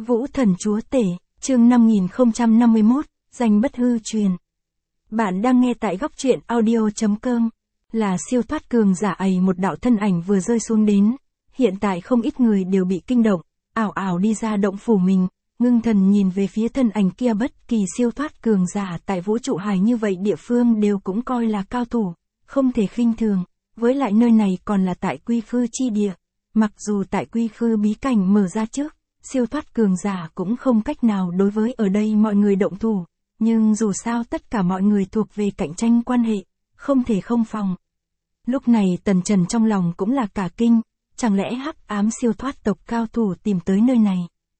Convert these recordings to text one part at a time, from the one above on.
Vũ Thần Chúa Tể, chương 5051, danh bất hư truyền. Bạn đang nghe tại góc truyện audio.com. Là siêu thoát cường giả ấy, một đạo thân ảnh vừa rơi xuống đến. Hiện tại không ít người đều bị kinh động, ảo ảo đi ra động phủ mình, ngưng thần nhìn về phía thân ảnh kia. Bất kỳ siêu thoát cường giả tại vũ trụ hải như vậy địa phương đều cũng coi là cao thủ, không thể khinh thường. Với lại nơi này còn là tại quy khư chi địa. Mặc dù tại quy khư bí cảnh mở ra trước, siêu thoát cường giả cũng không cách nào đối với ở đây mọi người động thủ, nhưng dù sao tất cả mọi người thuộc về cạnh tranh quan hệ, không thể không phòng. Lúc này Tần Trần trong lòng cũng là cả kinh, chẳng lẽ hắc ám siêu thoát tộc cao thủ tìm tới nơi này.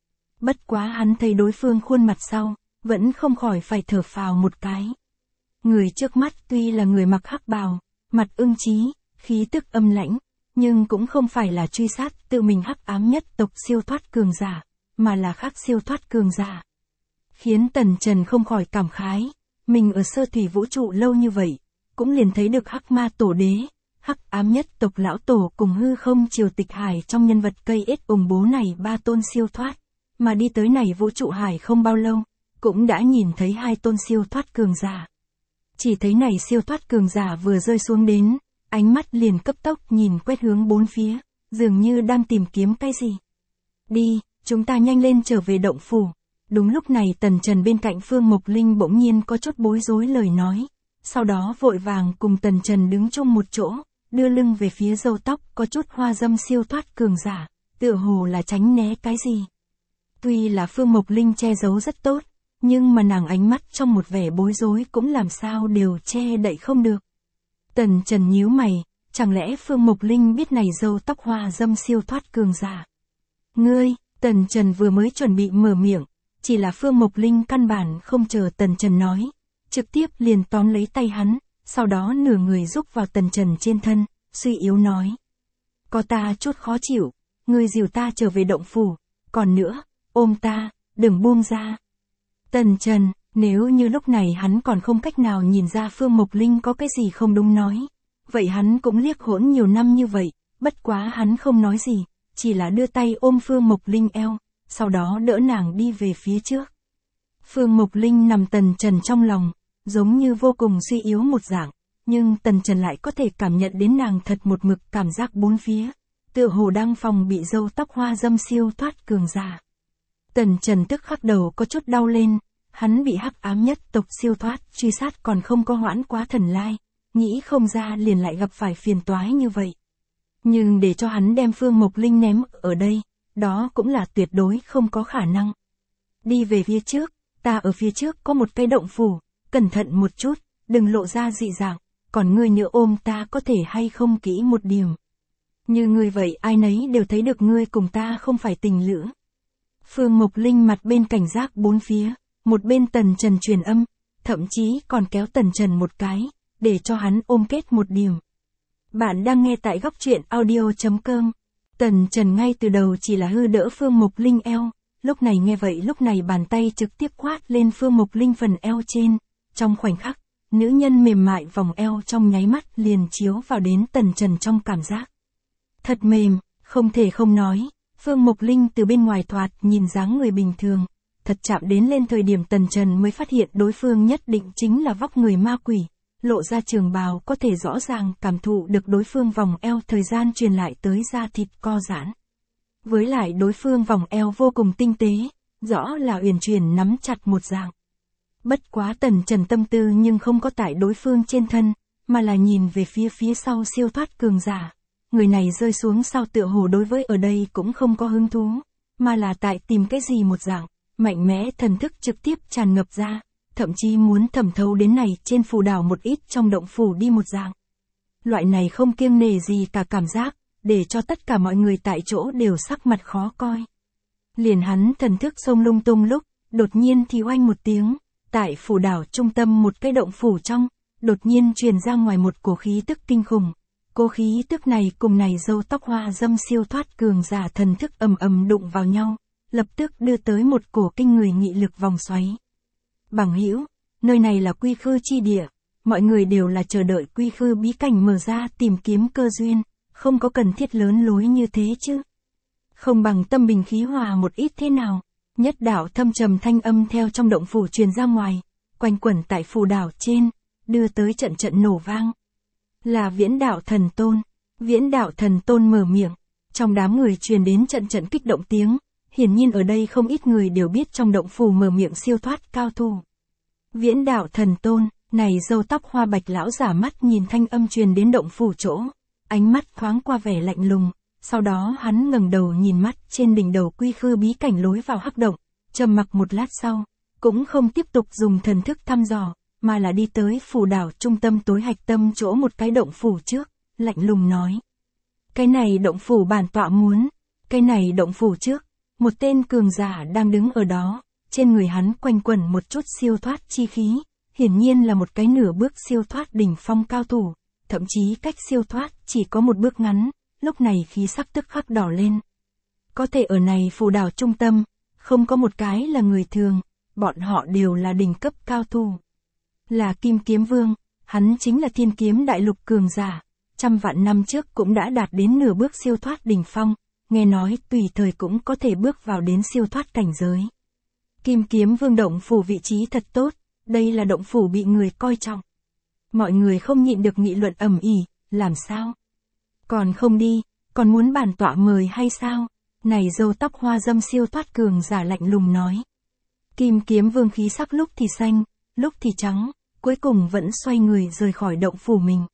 Bất quá hắn thấy đối phương khuôn mặt sau, vẫn không khỏi phải thở phào một cái. Người trước mắt tuy là người mặc hắc bào, mặt ưng chí, khí tức âm lãnh, nhưng cũng không phải là truy sát tự mình hắc ám nhất tộc siêu thoát cường giả, mà là khác siêu thoát cường giả. Khiến Tần Trần không khỏi cảm khái, mình ở sơ thủy vũ trụ lâu như vậy, cũng liền thấy được hắc ma tổ đế, hắc ám nhất tộc lão tổ cùng hư không triều tịch hải trong nhân vật cây ết ủng bố này ba tôn siêu thoát, mà đi tới này vũ trụ hải không bao lâu, cũng đã nhìn thấy hai tôn siêu thoát cường giả. Chỉ thấy này siêu thoát cường giả vừa rơi xuống đến, ánh mắt liền cấp tốc nhìn quét hướng bốn phía, dường như đang tìm kiếm cái gì. Đi, chúng ta nhanh lên trở về động phủ. Đúng lúc này Tần Trần bên cạnh Phương Mộc Linh bỗng nhiên có chút bối rối lời nói, sau đó vội vàng cùng Tần Trần đứng chung một chỗ, đưa lưng về phía râu tóc có chút hoa dâm siêu thoát cường giả, tựa hồ là tránh né cái gì. Tuy là Phương Mộc Linh che giấu rất tốt, nhưng mà nàng ánh mắt trong một vẻ bối rối cũng làm sao đều che đậy không được. Tần Trần nhíu mày, chẳng lẽ Phương Mộc Linh biết này râu tóc hoa dâm siêu thoát cường giả? Ngươi, Tần Trần vừa mới chuẩn bị mở miệng, chỉ là Phương Mộc Linh căn bản không chờ Tần Trần nói, trực tiếp liền tóm lấy tay hắn, sau đó nửa người rúc vào Tần Trần trên thân, suy yếu nói. Có ta chút khó chịu, ngươi dìu ta trở về động phủ, còn nữa, ôm ta, đừng buông ra. Tần Trần, nếu như lúc này hắn còn không cách nào nhìn ra Phương Mộc Linh có cái gì không đúng nói, vậy hắn cũng liếc hỗn nhiều năm như vậy, bất quá hắn không nói gì, chỉ là đưa tay ôm Phương Mộc Linh eo, sau đó đỡ nàng đi về phía trước. Phương Mộc Linh nằm Tần Trần trong lòng, giống như vô cùng suy yếu một dạng, nhưng Tần Trần lại có thể cảm nhận đến nàng thật một mực cảm giác bốn phía, tựa hồ đang phòng bị râu tóc hoa dâm siêu thoát cường giả. Tần Trần tức khắc đầu có chút đau lên, hắn bị hắc ám nhất tộc siêu thoát truy sát còn không có hoãn quá thần lai, nghĩ không ra liền lại gặp phải phiền toái như vậy. Nhưng để cho hắn đem Phương Mộc Linh ném ở đây, đó cũng là tuyệt đối không có khả năng. Đi về phía trước, ta ở phía trước có một cái động phủ, cẩn thận một chút, đừng lộ ra dị dạng, còn ngươi nữa ôm ta có thể hay không kỹ một điểm. Như ngươi vậy ai nấy đều thấy được ngươi cùng ta không phải tình lữ. Phương Mộc Linh mặt bên cảnh giác bốn phía, một bên Tần Trần truyền âm, thậm chí còn kéo Tần Trần một cái, để cho hắn ôm kết một điểm. Bạn đang nghe tại góc truyện audio.com. Tần Trần ngay từ đầu chỉ là hư đỡ Phương Mộc Linh eo, lúc này nghe vậy lúc này bàn tay trực tiếp quát lên Phương Mộc Linh phần eo trên, trong khoảnh khắc, nữ nhân mềm mại vòng eo trong nháy mắt liền chiếu vào đến Tần Trần trong cảm giác. Thật mềm, không thể không nói, Phương Mộc Linh từ bên ngoài thoạt nhìn dáng người bình thường, thật chạm đến lên thời điểm Tần Trần mới phát hiện đối phương nhất định chính là vóc người ma quỷ, lộ ra trường bào có thể rõ ràng cảm thụ được đối phương vòng eo thời gian truyền lại tới da thịt co giãn. Với lại đối phương vòng eo vô cùng tinh tế, rõ là uyển chuyển nắm chặt một dạng. Bất quá Tần Trần tâm tư nhưng không có tại đối phương trên thân, mà là nhìn về phía sau siêu thoát cường giả. Người này rơi xuống sau tựa hồ đối với ở đây cũng không có hứng thú, mà là tại tìm cái gì một dạng, mạnh mẽ thần thức trực tiếp tràn ngập ra, thậm chí muốn thẩm thấu đến này trên phù đảo một ít trong động phủ đi một dạng. Loại này không kiêng nể gì cả cảm giác, để cho tất cả mọi người tại chỗ đều sắc mặt khó coi. Liền hắn thần thức xông lung tung lúc, đột nhiên thì oanh một tiếng, tại phù đảo trung tâm một cái động phủ trong, đột nhiên truyền ra ngoài một cổ khí tức kinh khủng. Cô khí tức này cùng này râu tóc hoa dâm siêu thoát cường giả thần thức ầm ầm đụng vào nhau, lập tức đưa tới một cổ kinh người nghị lực vòng xoáy. Bằng hữu, nơi này là quy khư chi địa, mọi người đều là chờ đợi quy khư bí cảnh mở ra tìm kiếm cơ duyên, không có cần thiết lớn lối như thế chứ. Không bằng tâm bình khí hòa một ít thế nào, Nhất đạo thâm trầm thanh âm theo trong động phủ truyền ra ngoài, quanh quẩn tại phù đảo trên, đưa tới trận trận nổ vang. Là Viễn Đạo Thần Tôn. Viễn Đạo Thần Tôn mở miệng, trong đám người truyền đến trận trận kích động tiếng, hiển nhiên ở đây không ít người đều biết trong động phủ mở miệng siêu thoát cao thủ. Viễn Đạo Thần Tôn, này râu tóc hoa bạch lão giả mắt nhìn thanh âm truyền đến động phủ chỗ, ánh mắt thoáng qua vẻ lạnh lùng, sau đó hắn ngẩng đầu nhìn mắt trên đỉnh đầu quy khư bí cảnh lối vào hắc động, trầm mặc một lát sau, cũng không tiếp tục dùng thần thức thăm dò, mà là đi tới phù đảo trung tâm tối hạch tâm chỗ một cái động phủ trước, lạnh lùng nói. Cái này động phủ bản tọa muốn, cái này động phủ trước, một tên cường giả đang đứng ở đó, trên người hắn quanh quẩn một chút siêu thoát chi khí, hiển nhiên là một cái nửa bước siêu thoát đỉnh phong cao thủ, thậm chí cách siêu thoát chỉ có một bước ngắn, lúc này khí sắc tức khắc đỏ lên. Có thể ở này phù đảo trung tâm, không có một cái là người thường, bọn họ đều là đỉnh cấp cao thủ. Là Kim Kiếm Vương, hắn chính là thiên kiếm đại lục cường giả, trăm vạn năm trước cũng đã đạt đến nửa bước siêu thoát đỉnh phong, nghe nói tùy thời cũng có thể bước vào đến siêu thoát cảnh giới. Kim Kiếm Vương động phủ vị trí thật tốt, đây là động phủ bị người coi trọng. Mọi người không nhịn được nghị luận ầm ĩ, làm sao? Còn không đi, còn muốn bản tọa mời hay sao? Này râu tóc hoa dâm siêu thoát cường giả lạnh lùng nói. Kim Kiếm Vương khí sắc lúc thì xanh, lúc thì trắng, cuối cùng vẫn xoay người rời khỏi động phủ mình.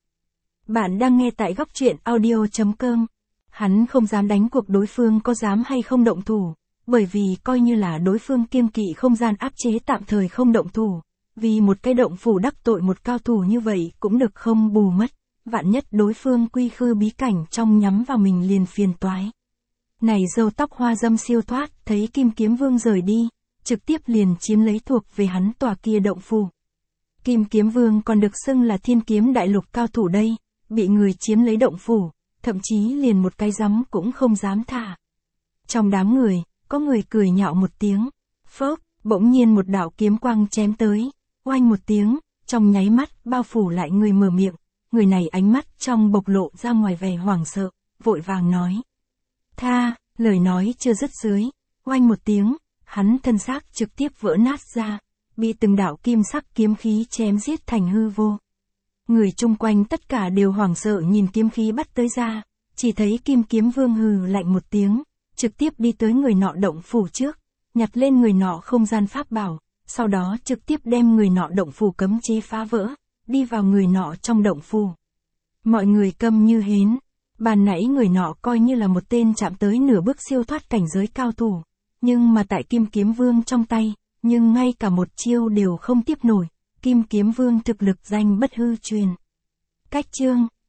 Bạn đang nghe tại góc truyện audio.com. Hắn không dám đánh cuộc đối phương có dám hay không động thủ, bởi vì coi như là đối phương kiêng kỵ không gian áp chế tạm thời không động thủ, vì một cái động phủ đắc tội một cao thủ như vậy cũng được không bù mất, vạn nhất đối phương quy khư bí cảnh trong nhắm vào mình liền phiền toái. Này râu tóc hoa dâm siêu thoát, thấy Kim Kiếm Vương rời đi, trực tiếp liền chiếm lấy thuộc về hắn tòa kia động phủ. Kim Kiếm Vương còn được xưng là thiên kiếm đại lục cao thủ đây, bị người chiếm lấy động phủ, thậm chí liền một cái giấm cũng không dám thả. Trong đám người, có người cười nhạo một tiếng, phốc, bỗng nhiên một đạo kiếm quang chém tới, oanh một tiếng, trong nháy mắt bao phủ lại người mở miệng, người này ánh mắt trong bộc lộ ra ngoài vẻ hoảng sợ, vội vàng nói. Tha, lời nói chưa dứt dưới, oanh một tiếng, hắn thân xác trực tiếp vỡ nát ra, bị từng đạo kim sắc kiếm khí chém giết thành hư vô. Người chung quanh tất cả đều hoảng sợ nhìn kiếm khí bắt tới ra, chỉ thấy Kim Kiếm Vương hừ lạnh một tiếng, trực tiếp đi tới người nọ động phủ trước, nhặt lên người nọ không gian pháp bảo, sau đó trực tiếp đem người nọ động phủ cấm chế phá vỡ, đi vào người nọ trong động phủ. Mọi người câm như hến, ban nãy người nọ coi như là một tên chạm tới nửa bước siêu thoát cảnh giới cao thủ, nhưng mà tại Kim Kiếm Vương trong tay, nhưng ngay cả một chiêu đều không tiếp nổi, Kim Kiếm Vương thực lực danh bất hư truyền. Cách chương